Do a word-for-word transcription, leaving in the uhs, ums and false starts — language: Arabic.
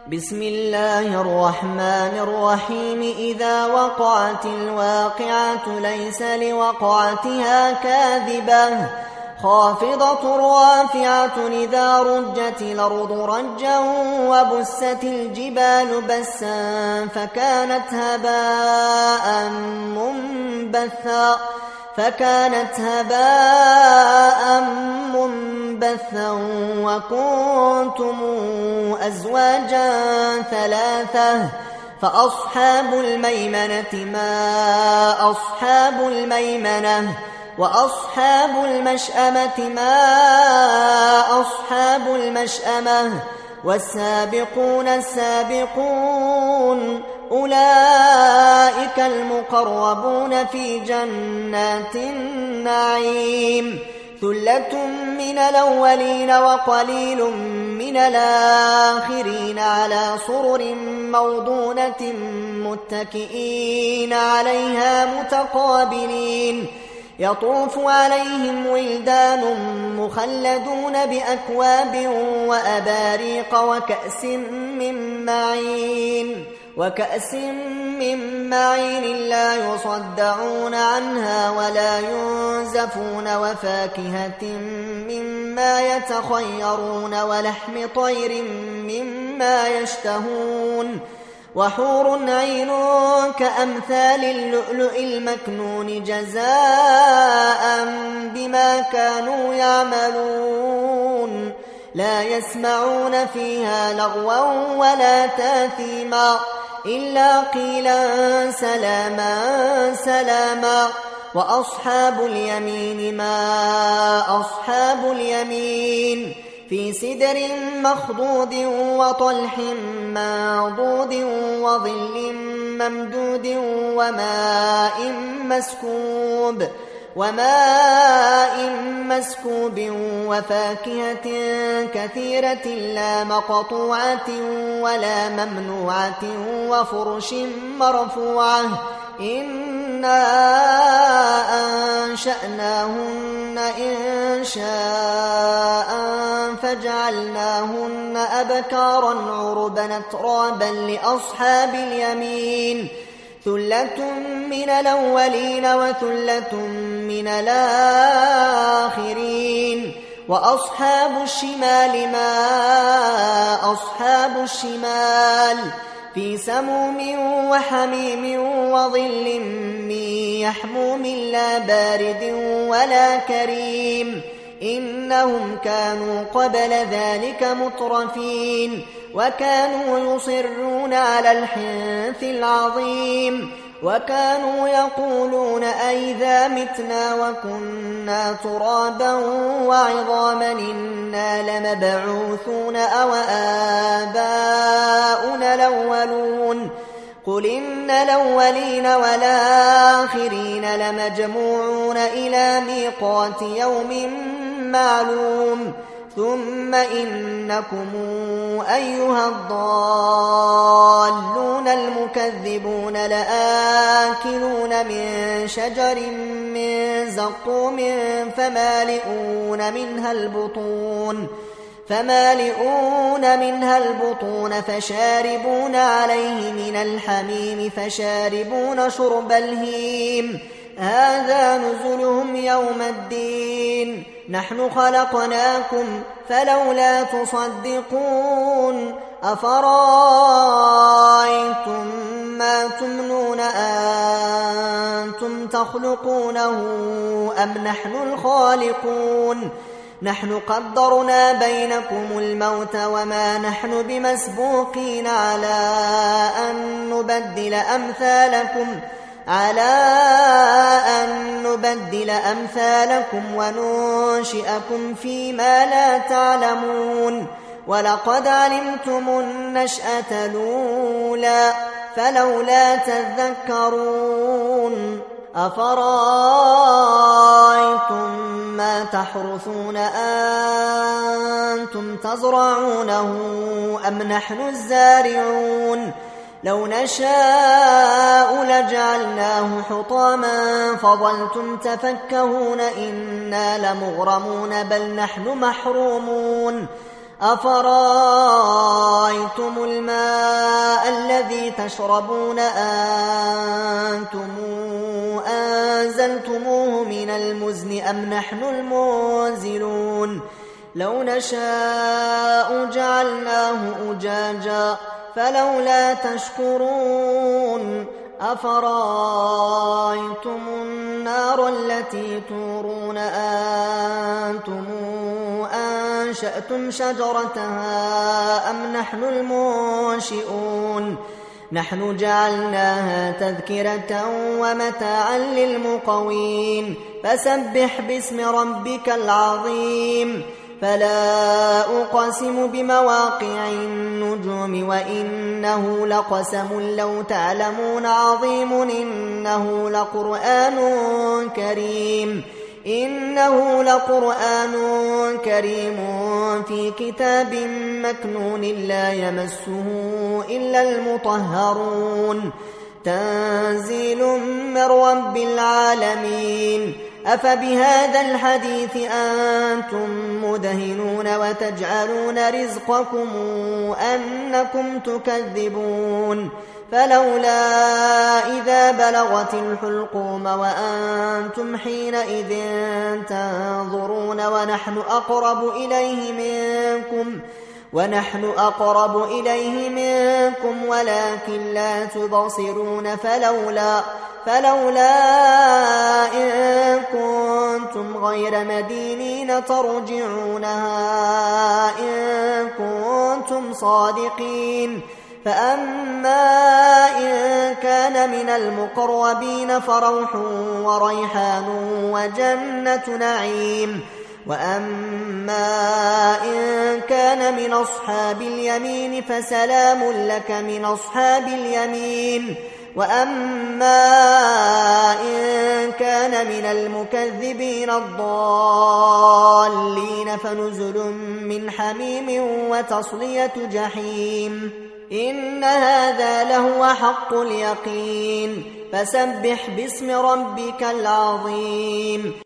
بسم الله الرحمن الرحيم إذا وقعت الواقعة ليس لوقعتها كاذبة خافضة رافعة إذا رجت الأرض رجا وبست الجبال بسا فكانت هباء منبثا فكانت هباء منبثا وكنتم أزواجا ثلاثة فأصحاب الميمنة ما أصحاب الميمنة وأصحاب المشأمة ما أصحاب المشأمة والسابقون السابقون أولئك المقربون في جنات النعيم ثلة من الأولين وقليل من الآخرين على سرر موضونة متكئين عليها متقابلين يطوف عليهم ولدان مخلدون بأكواب وأباريق وكأس من معين وكأس من معين لا يصدعون عنها ولا ينزفون وفاكهة مما يتخيرون ولحم طير مما يشتهون وحور عين كأمثال اللؤلؤ المكنون جزاء بما كانوا يعملون لا يسمعون فيها لغوا ولا تاثيما إلا قيلا سلاما سلاما وأصحاب اليمين ما أصحاب اليمين في سدر مخضود وطلح منضود وظل ممدود وماء مسكوب وماء مسكوب وفاكهة كثيرة لا مقطوعة ولا ممنوعة وفرش مرفوعة إنا أنشأناهن إن شاء فجعلناهن أبكارا عربا أترابا لأصحاب اليمين ثلة من الأولين وثلة من الآخرين وأصحاب الشمال ما أصحاب الشمال في سموم وحميم وظل من يحموم لا بارد ولا كريم إنهم كانوا قبل ذلك مترفين وكانوا يصرون على الحنث العظيم وكانوا يقولون أئذا متنا وكنا ترابا وعظاما إنا لمبعوثون أو آباؤنا الأولون قل إن الأولين والآخرين لمجموعون إلى ميقات يوم معلوم ثم إنكم أيها الضالون المكذبون لآكلون من شجر من زقوم فمالئون منها البطون فمالئون منها البطون فشاربون عليه من الحميم فشاربون شرب الهيم هذا نزلهم يوم الدين نحن خلقناكم فلولا تصدقون أفرأيتم ما تمنون أنتم تخلقونه أم نحن الخالقون نحن قدرنا بينكم الموت وما نحن بمسبوقين على أن نبدل أمثالكم على أن نبدل أمثالكم وننشئكم فيما لا تعلمون ولقد علمتم النشأة الأولى فلولا تذكرون أفرأيتم ما تحرثون أنتم تزرعونه أم نحن الزارعون لو نشاء لجعلناه حطاما فظلتم تفكهون إنا لمغرمون بل نحن محرومون أفرأيتم الماء الذي تشربون أنتم أنزلتموه من المزن أم نحن المنزلون لو نشاء جعلناه أجاجا فلولا تشكرون أفرأيتم النار التي تورون أنتم أنشأتم شجرتها أم نحن المنشئون نحن جعلناها تذكرة ومتاعا للمقوين فسبح باسم ربك العظيم فلا أقسم بمواقع النجوم وإنه لقسم لو تعلمون عظيم إنه لقرآن كريم إنه لقرآن كريم في كتاب مكنون لا يمسه إلا المطهرون تنزيل من رب العالمين أفبهذا الحديث أنتم مدهنون وتجعلون رزقكم أنكم تكذبون فلولا إذا بلغت الحلقوم وأنتم حينئذ تنظرون ونحن أقرب إليه منكم ونحن أقرب إليه منكم ولكن لا تبصرون فلولا فلولا إن كنتم غير مدينين ترجعونها إن كنتم صادقين فأما إن كان من المقربين فروح وريحان وجنة نعيم وأما إن كان من أصحاب اليمين فسلام لك من أصحاب اليمين وأما إن كان من المكذبين الضالين فنزل من حميم وتصلية جحيم إن هذا لهو حق اليقين فسبح باسم ربك العظيم